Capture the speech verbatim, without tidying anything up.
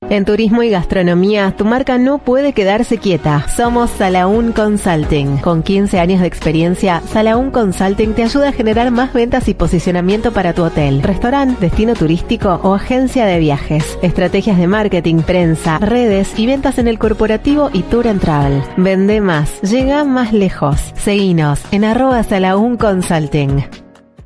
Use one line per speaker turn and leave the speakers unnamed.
En turismo y gastronomía, tu marca no puede quedarse quieta. Somos Salaún Consulting. Con quince años de experiencia, Salaún Consulting te ayuda a generar más ventas y posicionamiento para tu hotel, restaurante, destino turístico o agencia de viajes. Estrategias de marketing, prensa, redes y ventas en el corporativo y tour and travel. Vende más, llega más lejos. Seguinos en arroba Salaún Consulting.